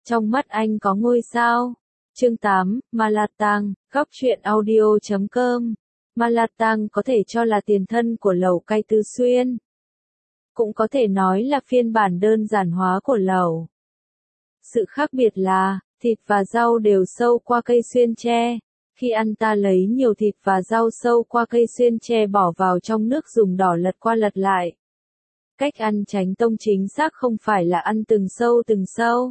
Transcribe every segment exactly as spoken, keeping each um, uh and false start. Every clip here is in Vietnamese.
Trong mắt anh có ngôi sao. Chương tám, Malatang, góc truyện audio chấm com. Malatang có thể cho là tiền thân của lẩu cay Tứ Xuyên. Cũng có thể nói là phiên bản đơn giản hóa của lẩu. Sự khác biệt là, thịt và rau đều sâu qua cây xuyên tre. Khi ăn ta lấy nhiều thịt và rau sâu qua cây xuyên tre bỏ vào trong nước dùng đỏ lật qua lật lại. Cách ăn tránh tông chính xác không phải là ăn từng sâu từng sâu,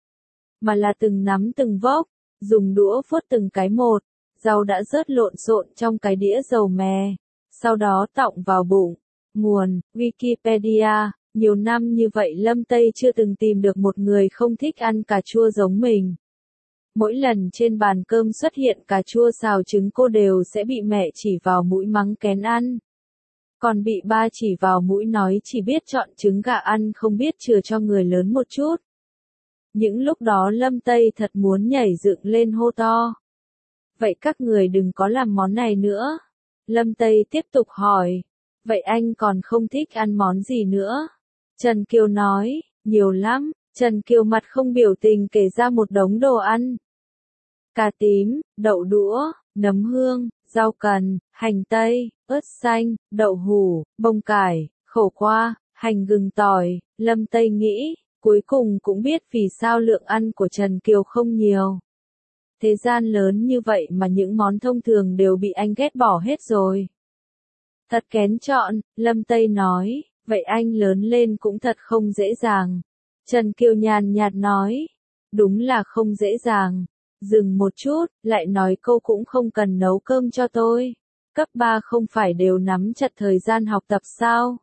mà là từng nắm từng vốc, dùng đũa vuốt từng cái một, rau đã rớt lộn xộn trong cái đĩa dầu mè, sau đó tọng vào bụng. Nguồn, Wikipedia, nhiều năm như vậy Lâm Tây chưa từng tìm được một người không thích ăn cà chua giống mình. Mỗi lần trên bàn cơm xuất hiện cà chua xào trứng cô đều sẽ bị mẹ chỉ vào mũi mắng kén ăn. Còn bị ba chỉ vào mũi nói chỉ biết chọn trứng gà ăn không biết chừa cho người lớn một chút. Những lúc đó Lâm Tây thật muốn nhảy dựng lên hô to. Vậy các người đừng có làm món này nữa. Lâm Tây tiếp tục hỏi. Vậy anh còn không thích ăn món gì nữa? Trần Kiều nói, nhiều lắm. Trần Kiều mặt không biểu tình kể ra một đống đồ ăn. Cà tím, đậu đũa, nấm hương, rau cần, hành tây, ớt xanh, đậu hủ, bông cải, khổ qua, hành gừng tỏi. Lâm Tây nghĩ, cuối cùng cũng biết vì sao lượng ăn của Trần Kiều không nhiều. Thế gian lớn như vậy mà những món thông thường đều bị anh ghét bỏ hết rồi. Thật kén chọn, Lâm Tây nói, vậy anh lớn lên cũng thật không dễ dàng. Trần Kiều nhàn nhạt nói, đúng là không dễ dàng. Dừng một chút, lại nói cô cũng không cần nấu cơm cho tôi. Cấp ba không phải đều nắm chặt thời gian học tập sao?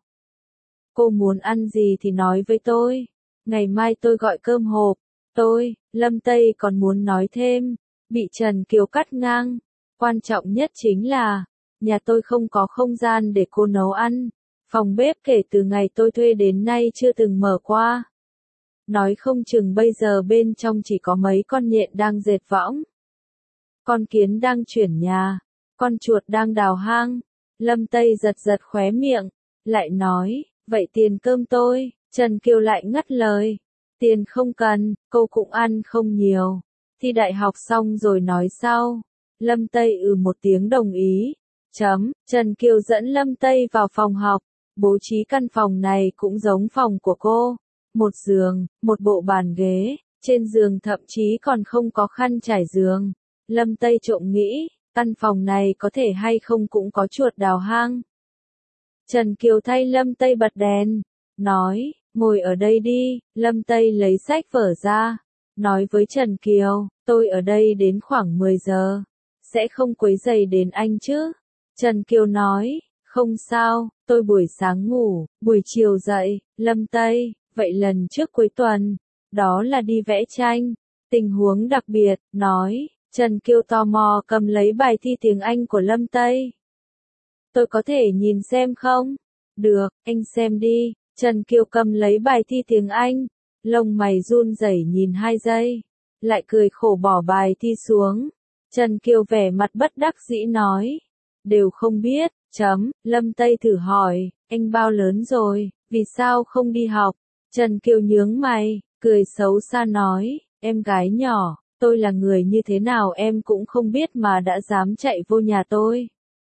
Cô muốn ăn gì thì nói với tôi. Ngày mai tôi gọi cơm hộp. Tôi, Lâm Tây còn muốn nói thêm, bị Trần Kiều cắt ngang. Quan trọng nhất chính là, nhà tôi không có không gian để cô nấu ăn. Phòng bếp kể từ ngày tôi thuê đến nay chưa từng mở qua. Nói không chừng bây giờ bên trong chỉ có mấy con nhện đang dệt võng. Con kiến đang chuyển nhà. Con chuột đang đào hang. Lâm Tây giật giật khóe miệng. Lại nói, vậy tiền cơm tôi. Trần Kiều lại ngắt lời. Tiền không cần, cô cũng ăn không nhiều. Thi đại học xong rồi nói sau. Lâm Tây ừ một tiếng đồng ý. Chấm, Trần Kiều dẫn Lâm Tây vào phòng học. Bố trí căn phòng này cũng giống phòng của cô. Một giường, một bộ bàn ghế, trên giường thậm chí còn không có khăn trải giường. Lâm Tây trộm nghĩ, căn phòng này có thể hay không cũng có chuột đào hang. Trần Kiều thay Lâm Tây bật đèn, nói, ngồi ở đây đi. Lâm Tây lấy sách vở ra, nói với Trần Kiều, tôi ở đây đến khoảng mười giờ, sẽ không quấy rầy đến anh chứ. Trần Kiều nói, không sao, tôi buổi sáng ngủ, buổi chiều dậy. Lâm Tây, vậy lần trước cuối tuần, đó là đi vẽ tranh, tình huống đặc biệt, nói. Trần Kiều tò mò cầm lấy bài thi tiếng Anh của Lâm Tây. Tôi có thể nhìn xem không? Được, anh xem đi. Trần Kiều cầm lấy bài thi tiếng Anh, lông mày run rẩy nhìn hai giây, lại cười khổ bỏ bài thi xuống. Trần Kiều vẻ mặt bất đắc dĩ nói, đều không biết, chấm. Lâm Tây thử hỏi, anh bao lớn rồi, vì sao không đi học? Trần Kiều nhướng mày, cười xấu xa nói, em gái nhỏ, tôi là người như thế nào em cũng không biết mà đã dám chạy vô nhà tôi.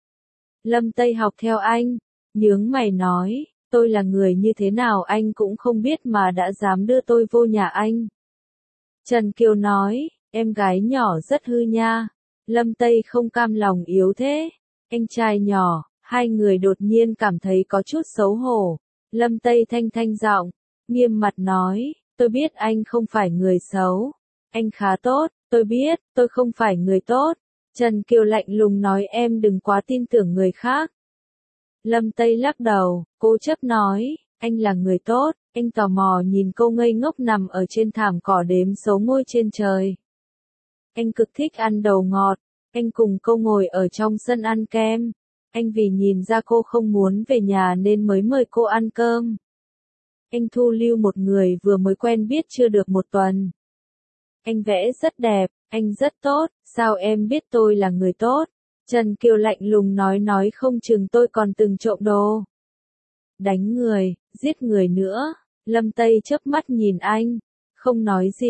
Lâm Tây học theo anh, nhướng mày nói, tôi là người như thế nào anh cũng không biết mà đã dám đưa tôi vô nhà anh. Trần Kiều nói, em gái nhỏ rất hư nha. Lâm Tây không cam lòng yếu thế. Anh trai nhỏ, hai người đột nhiên cảm thấy có chút xấu hổ. Lâm Tây thanh thanh giọng, nghiêm mặt nói, tôi biết anh không phải người xấu. Anh khá tốt, tôi biết, tôi không phải người tốt. Trần Kiều lạnh lùng nói em đừng quá tin tưởng người khác. Lâm Tây lắc đầu, cố chấp nói, anh là người tốt. Anh tò mò nhìn cô ngây ngốc nằm ở trên thảm cỏ đếm số ngôi trên trời. Anh cực thích ăn đồ ngọt. Anh cùng cô ngồi ở trong sân ăn kem. Anh vì nhìn ra cô không muốn về nhà nên mới mời cô ăn cơm. Anh thu lưu một người vừa mới quen biết chưa được một tuần. Anh vẽ rất đẹp, anh rất tốt, sao em biết tôi là người tốt? Trần Kiều lạnh lùng nói nói không chừng tôi còn từng trộm đồ. Đánh người, giết người nữa. Lâm Tây chớp mắt nhìn anh, không nói gì.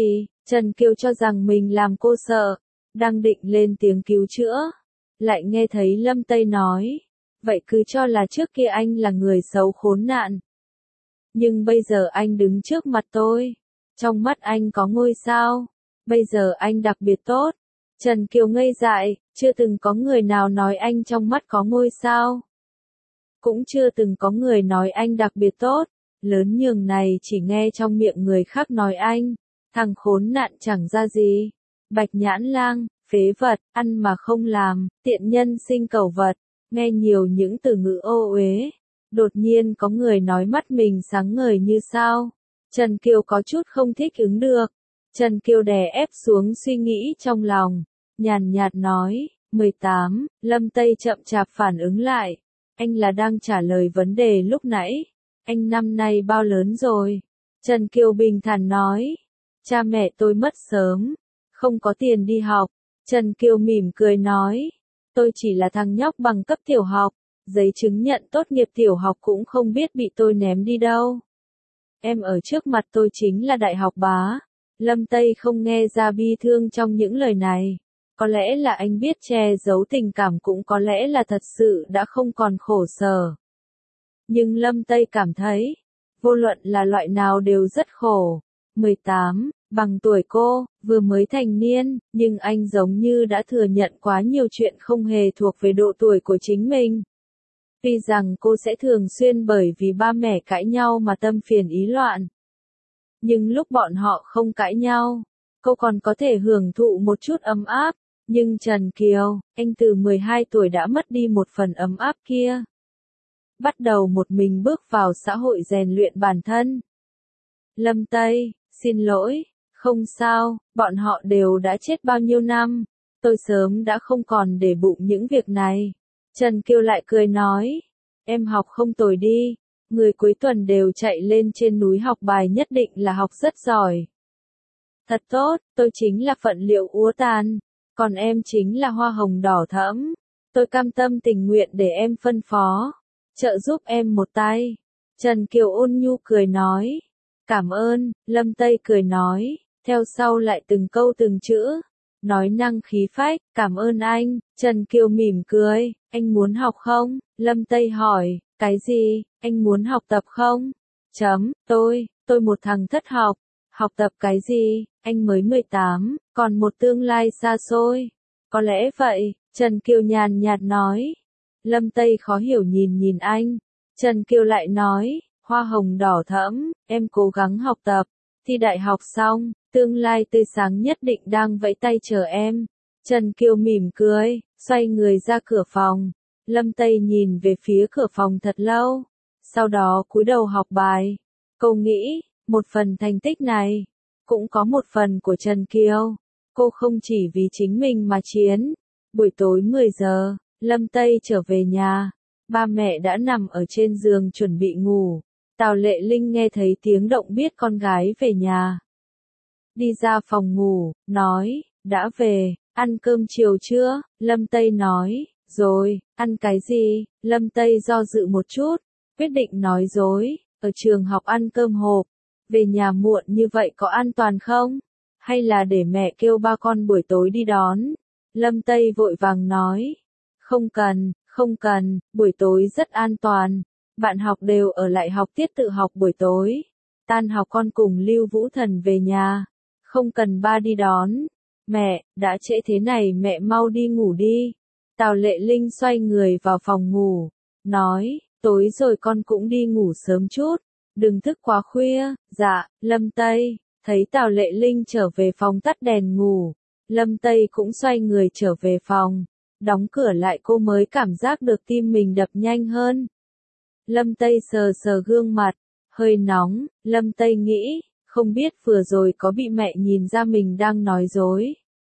Trần Kiều cho rằng mình làm cô sợ, đang định lên tiếng cứu chữa. Lại nghe thấy Lâm Tây nói, vậy cứ cho là trước kia anh là người xấu khốn nạn. Nhưng bây giờ anh đứng trước mặt tôi, trong mắt anh có ngôi sao, bây giờ anh đặc biệt tốt. Trần Kiều ngây dại, chưa từng có người nào nói anh trong mắt có ngôi sao. Cũng chưa từng có người nói anh đặc biệt tốt, lớn nhường này chỉ nghe trong miệng người khác nói anh, thằng khốn nạn chẳng ra gì, bạch nhãn lang, phế vật, ăn mà không làm, tiện nhân sinh cầu vật, nghe nhiều những từ ngữ ô uế. Đột nhiên có người nói mắt mình sáng ngời như sao. Trần Kiều có chút không thích ứng được. Trần Kiều đè ép xuống suy nghĩ trong lòng, nhàn nhạt nói, mười tám, Lâm Tây chậm chạp phản ứng lại. Anh là đang trả lời vấn đề lúc nãy. Anh năm nay bao lớn rồi? Trần Kiều bình thản nói, cha mẹ tôi mất sớm, không có tiền đi học. Trần Kiều mỉm cười nói, tôi chỉ là thằng nhóc bằng cấp tiểu học, giấy chứng nhận tốt nghiệp tiểu học cũng không biết bị tôi ném đi đâu. Em ở trước mặt tôi chính là đại học bá. Lâm Tây không nghe ra bi thương trong những lời này. Có lẽ là anh biết che giấu tình cảm, cũng có lẽ là thật sự đã không còn khổ sở. Nhưng Lâm Tây cảm thấy, vô luận là loại nào đều rất khổ. mười tám, bằng tuổi cô, vừa mới thành niên, nhưng anh giống như đã thừa nhận quá nhiều chuyện không hề thuộc về độ tuổi của chính mình. Tuy rằng cô sẽ thường xuyên bởi vì ba mẹ cãi nhau mà tâm phiền ý loạn. Nhưng lúc bọn họ không cãi nhau, cô còn có thể hưởng thụ một chút ấm áp. Nhưng Trần Kiều, anh từ mười hai tuổi đã mất đi một phần ấm áp kia. Bắt đầu một mình bước vào xã hội rèn luyện bản thân. Lâm Tây, xin lỗi, không sao, bọn họ đều đã chết bao nhiêu năm, tôi sớm đã không còn để bụng những việc này. Trần Kiều lại cười nói, em học không tồi đi, người cuối tuần đều chạy lên trên núi học bài nhất định là học rất giỏi. Thật tốt, tôi chính là phận liệu úa tàn, còn em chính là hoa hồng đỏ thẫm. Tôi cam tâm tình nguyện để em phân phó, trợ giúp em một tay. Trần Kiều ôn nhu cười nói, cảm ơn. Lâm Tây cười nói, theo sau lại từng câu từng chữ, nói năng khí phách, cảm ơn anh. Trần Kiều mỉm cười, anh muốn học không? Lâm Tây hỏi, cái gì, anh muốn học tập không? Chấm, tôi, tôi một thằng thất học, học tập cái gì, anh mới mười tám, còn một tương lai xa xôi. Có lẽ vậy, Trần Kiều nhàn nhạt nói. Lâm Tây khó hiểu nhìn nhìn anh. Trần Kiều lại nói, hoa hồng đỏ thẫm, em cố gắng học tập, thi đại học xong, tương lai tươi sáng nhất định đang vẫy tay chờ em. Trần Kiều mỉm cười, xoay người ra cửa phòng. Lâm Tây nhìn về phía cửa phòng thật lâu, sau đó cúi đầu học bài. Cô nghĩ, một phần thành tích này, cũng có một phần của Trần Kiều. Cô không chỉ vì chính mình mà chiến. Buổi tối mười giờ, Lâm Tây trở về nhà. Ba mẹ đã nằm ở trên giường chuẩn bị ngủ. Tào Lệ Linh nghe thấy tiếng động biết con gái về nhà. Đi ra phòng ngủ, nói, đã về, ăn cơm chiều chưa? Lâm Tây nói, rồi, ăn cái gì? Lâm Tây do dự một chút, quyết định nói dối, ở trường học ăn cơm hộp. Về nhà muộn như vậy có an toàn không? Hay là để mẹ kêu ba con buổi tối đi đón? Lâm Tây vội vàng nói, không cần, không cần, buổi tối rất an toàn. Bạn học đều ở lại học tiết tự học buổi tối. Tan học con cùng Lưu Vũ Thần về nhà. Không cần ba đi đón. Mẹ, đã trễ thế này mẹ mau đi ngủ đi. Tào Lệ Linh xoay người vào phòng ngủ. Nói, tối rồi con cũng đi ngủ sớm chút. Đừng thức quá khuya. Dạ, Lâm Tây. Thấy Tào Lệ Linh trở về phòng tắt đèn ngủ. Lâm Tây cũng xoay người trở về phòng. Đóng cửa lại cô mới cảm giác được tim mình đập nhanh hơn. Lâm Tây sờ sờ gương mặt, hơi nóng. Lâm Tây nghĩ, không biết vừa rồi có bị mẹ nhìn ra mình đang nói dối.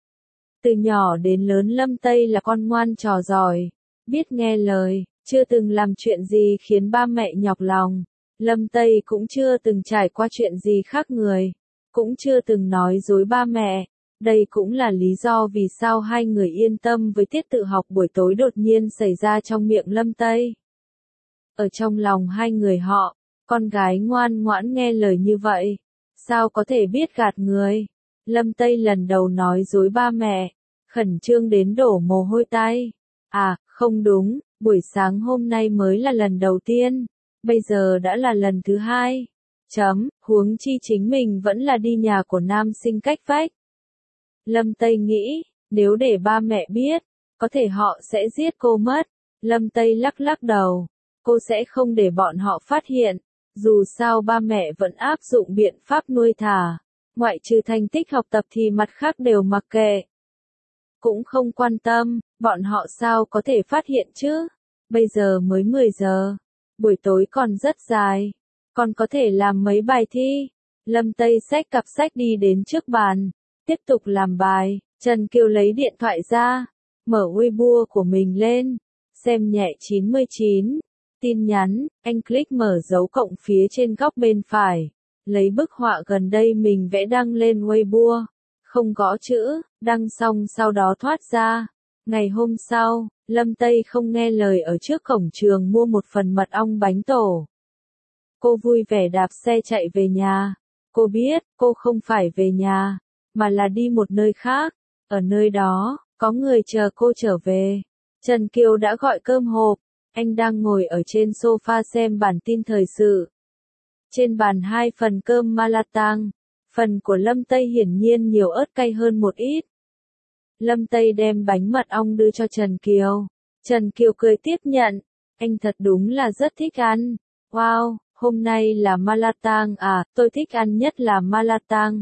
Từ nhỏ đến lớn Lâm Tây là con ngoan trò giỏi, biết nghe lời, chưa từng làm chuyện gì khiến ba mẹ nhọc lòng. Lâm Tây cũng chưa từng trải qua chuyện gì khác người, cũng chưa từng nói dối ba mẹ. Đây cũng là lý do vì sao hai người yên tâm với tiết tự học buổi tối đột nhiên xảy ra trong miệng Lâm Tây. Ở trong lòng hai người họ, con gái ngoan ngoãn nghe lời như vậy, sao có thể biết gạt người. Lâm Tây lần đầu nói dối ba mẹ, khẩn trương đến đổ mồ hôi tay. À, không đúng, buổi sáng hôm nay mới là lần đầu tiên, bây giờ đã là lần thứ hai. Chấm, huống chi chính mình vẫn là đi nhà của nam sinh cách vách. Lâm Tây nghĩ, nếu để ba mẹ biết, có thể họ sẽ giết cô mất. Lâm Tây lắc lắc đầu, cô sẽ không để bọn họ phát hiện, dù sao ba mẹ vẫn áp dụng biện pháp nuôi thả, ngoại trừ thành tích học tập thì mặt khác đều mặc kệ. Cũng không quan tâm, bọn họ sao có thể phát hiện chứ? Bây giờ mới mười giờ, buổi tối còn rất dài, còn có thể làm mấy bài thi. Lâm Tây xách cặp sách đi đến trước bàn, tiếp tục làm bài. Trần Kiều lấy điện thoại ra, mở Weibo của mình lên, xem nhẹ chín mươi chín, tin nhắn, anh click mở dấu cộng phía trên góc bên phải, lấy bức họa gần đây mình vẽ đăng lên Weibo, không gõ chữ, đăng xong sau đó thoát ra. Ngày hôm sau, Lâm Tây không nghe lời ở trước cổng trường mua một phần mật ong bánh tổ. Cô vui vẻ đạp xe chạy về nhà. Cô biết, cô không phải về nhà, mà là đi một nơi khác. Ở nơi đó, có người chờ cô trở về. Trần Kiều đã gọi cơm hộp, anh đang ngồi ở trên sofa xem bản tin thời sự. Trên bàn hai phần cơm Malatang, phần của Lâm Tây hiển nhiên nhiều ớt cay hơn một ít. Lâm Tây đem bánh mật ong đưa cho Trần Kiều. Trần Kiều cười tiếp nhận, anh thật đúng là rất thích ăn. Wow, hôm nay là Malatang à, tôi thích ăn nhất là Malatang.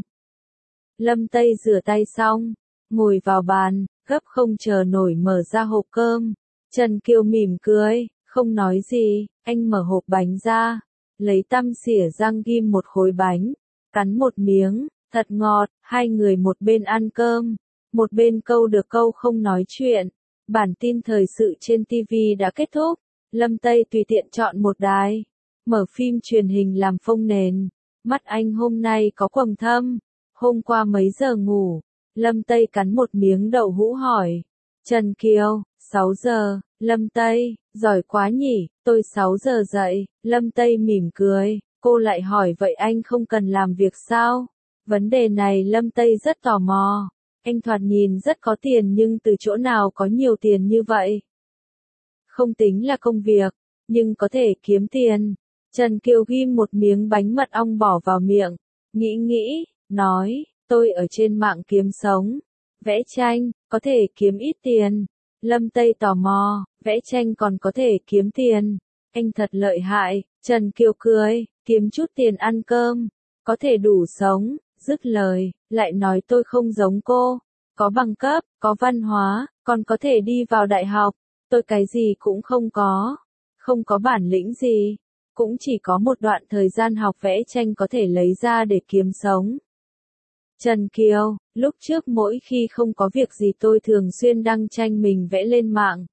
Lâm Tây rửa tay xong, ngồi vào bàn, gấp không chờ nổi mở ra hộp cơm. Trần Kiều mỉm cười, không nói gì, anh mở hộp bánh ra, lấy tăm xỉa răng ghim một khối bánh, cắn một miếng, thật ngọt. Hai người một bên ăn cơm, một bên câu được câu không nói chuyện. Bản tin thời sự trên ti vi đã kết thúc, Lâm Tây tùy tiện chọn một đài, mở phim truyền hình làm phông nền. Mắt anh hôm nay có quầng thâm, hôm qua mấy giờ ngủ? Lâm Tây cắn một miếng đậu hũ hỏi. Trần Kiều, sáu giờ. Lâm Tây, giỏi quá nhỉ, tôi sáu giờ dậy. Lâm Tây mỉm cười, cô lại hỏi vậy anh không cần làm việc sao? Vấn đề này Lâm Tây rất tò mò. Anh thoạt nhìn rất có tiền nhưng từ chỗ nào có nhiều tiền như vậy? Không tính là công việc, nhưng có thể kiếm tiền. Trần Kiều ghim một miếng bánh mật ong bỏ vào miệng, nghĩ nghĩ, nói, tôi ở trên mạng kiếm sống, vẽ tranh, có thể kiếm ít tiền. Lâm Tây tò mò, vẽ tranh còn có thể kiếm tiền, anh thật lợi hại. Trần Kiều cười, kiếm chút tiền ăn cơm, có thể đủ sống. Dứt lời, lại nói tôi không giống cô, có bằng cấp, có văn hóa, còn có thể đi vào đại học, tôi cái gì cũng không có, không có bản lĩnh gì, cũng chỉ có một đoạn thời gian học vẽ tranh có thể lấy ra để kiếm sống. Trần Kiều, lúc trước mỗi khi không có việc gì tôi thường xuyên đăng tranh mình vẽ lên mạng.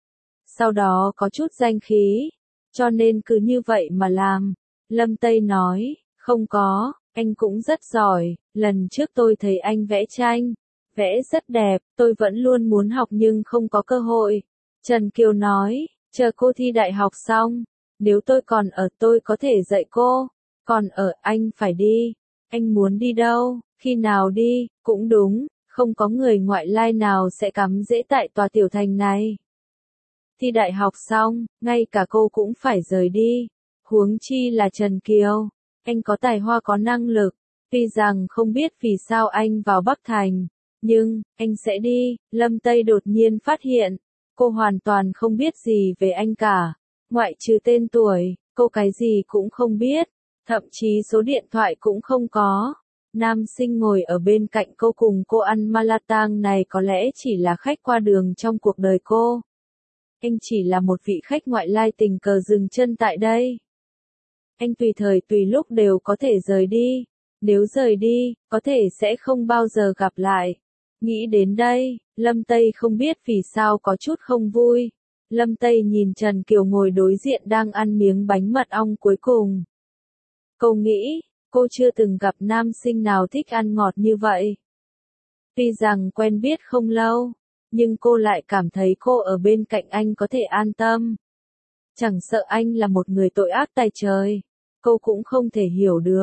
Sau đó có chút danh khí, cho nên cứ như vậy mà làm. Lâm Tây nói, không có, anh cũng rất giỏi, lần trước tôi thấy anh vẽ tranh, vẽ rất đẹp, tôi vẫn luôn muốn học nhưng không có cơ hội. Trần Kiều nói, chờ cô thi đại học xong, nếu tôi còn ở tôi có thể dạy cô, còn ở anh phải đi. Anh muốn đi đâu, khi nào đi, cũng đúng, không có người ngoại lai nào sẽ cắm rễ tại tòa tiểu thành này. Thi đại học xong, ngay cả cô cũng phải rời đi, huống chi là Trần Kiều. Anh có tài hoa có năng lực, tuy rằng không biết vì sao anh vào Bắc Thành, nhưng, anh sẽ đi. Lâm Tây đột nhiên phát hiện, cô hoàn toàn không biết gì về anh cả, ngoại trừ tên tuổi, cô cái gì cũng không biết, thậm chí số điện thoại cũng không có. Nam sinh ngồi ở bên cạnh cô cùng cô ăn Malatang này có lẽ chỉ là khách qua đường trong cuộc đời cô. Anh chỉ là một vị khách ngoại lai tình cờ dừng chân tại đây. Anh tùy thời tùy lúc đều có thể rời đi, nếu rời đi, có thể sẽ không bao giờ gặp lại. Nghĩ đến đây, Lâm Tây không biết vì sao có chút không vui. Lâm Tây nhìn Trần Kiều ngồi đối diện đang ăn miếng bánh mật ong cuối cùng. Cô nghĩ, cô chưa từng gặp nam sinh nào thích ăn ngọt như vậy. Tuy rằng quen biết không lâu, nhưng cô lại cảm thấy cô ở bên cạnh anh có thể an tâm. Chẳng sợ anh là một người tội ác tày trời, cô cũng không thể hiểu được.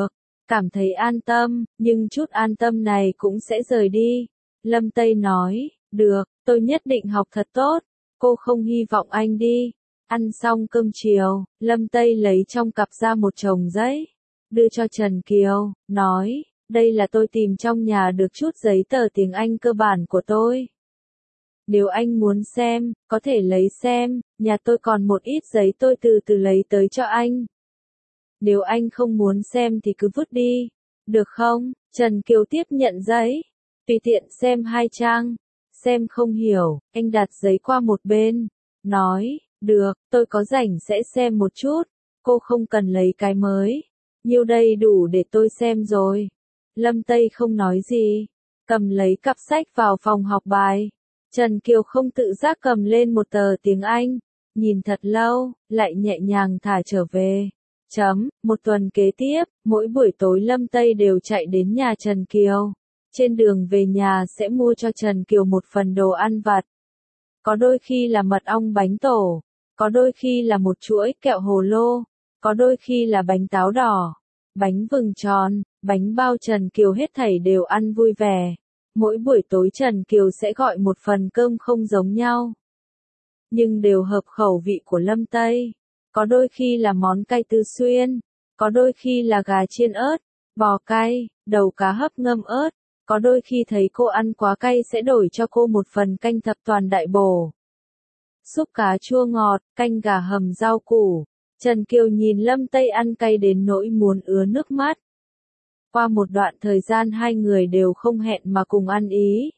cảm thấy an tâm, nhưng chút an tâm này cũng sẽ rời đi. Lâm Tây nói, được, tôi nhất định học thật tốt, cô không hy vọng anh đi. Ăn xong cơm chiều, Lâm Tây lấy trong cặp ra một chồng giấy, đưa cho Trần Kiều, nói, đây là tôi tìm trong nhà được chút giấy tờ tiếng Anh cơ bản của tôi. Nếu anh muốn xem, có thể lấy xem, nhà tôi còn một ít giấy tôi từ từ lấy tới cho anh. Nếu anh không muốn xem thì cứ vứt đi, được không? Trần Kiều tiếp nhận giấy, tùy tiện xem hai trang, xem không hiểu, anh đặt giấy qua một bên, nói, được, tôi có rảnh sẽ xem một chút, cô không cần lấy cái mới, nhiêu đây đủ để tôi xem rồi. Lâm Tây không nói gì, cầm lấy cặp sách vào phòng học bài. Trần Kiều không tự giác cầm lên một tờ tiếng Anh, nhìn thật lâu, lại nhẹ nhàng thả trở về. Chấm, một tuần kế tiếp, mỗi buổi tối Lâm Tây đều chạy đến nhà Trần Kiều. Trên đường về nhà sẽ mua cho Trần Kiều một phần đồ ăn vặt. Có đôi khi là mật ong bánh tổ, có đôi khi là một chuỗi kẹo hồ lô, có đôi khi là bánh táo đỏ, bánh vừng tròn, bánh bao. Trần Kiều hết thảy đều ăn vui vẻ. Mỗi buổi tối Trần Kiều sẽ gọi một phần cơm không giống nhau, nhưng đều hợp khẩu vị của Lâm Tây. Có đôi khi là món cay Tư Xuyên, có đôi khi là gà chiên ớt, bò cay, đầu cá hấp ngâm ớt, có đôi khi thấy cô ăn quá cay sẽ đổi cho cô một phần canh thập toàn đại bổ. Súp cá chua ngọt, canh gà hầm rau củ. Trần Kiều nhìn Lâm Tây ăn cay đến nỗi muốn ứa nước mắt. Qua một đoạn thời gian hai người đều không hẹn mà cùng ăn ý.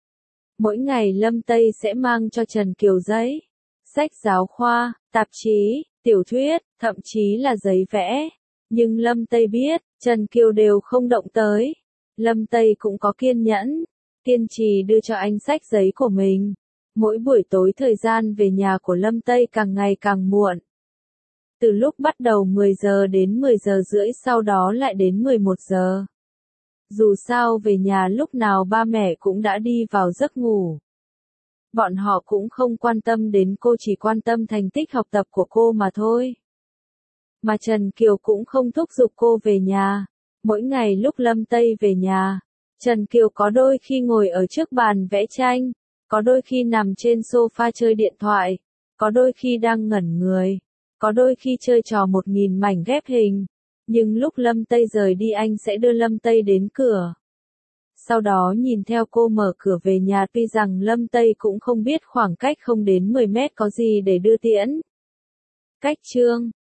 Mỗi ngày Lâm Tây sẽ mang cho Trần Kiều giấy, sách giáo khoa, tạp chí, tiểu thuyết, thậm chí là giấy vẽ. Nhưng Lâm Tây biết, Trần Kiều đều không động tới. Lâm Tây cũng có kiên nhẫn, kiên trì đưa cho anh sách giấy của mình. Mỗi buổi tối thời gian về nhà của Lâm Tây càng ngày càng muộn. Từ lúc bắt đầu mười giờ đến mười giờ rưỡi, sau đó lại đến mười một giờ. Dù sao về nhà lúc nào ba mẹ cũng đã đi vào giấc ngủ. Bọn họ cũng không quan tâm đến cô, chỉ quan tâm thành tích học tập của cô mà thôi. Mà Trần Kiều cũng không thúc giục cô về nhà. Mỗi ngày lúc Lâm Tây về nhà, Trần Kiều có đôi khi ngồi ở trước bàn vẽ tranh, có đôi khi nằm trên sofa chơi điện thoại, có đôi khi đang ngẩn người, có đôi khi chơi trò một nghìn mảnh ghép hình. Nhưng lúc Lâm Tây rời đi anh sẽ đưa Lâm Tây đến cửa. Sau đó nhìn theo cô mở cửa về nhà, tuy rằng Lâm Tây cũng không biết khoảng cách không đến mười mét có gì để đưa tiễn. Cách chương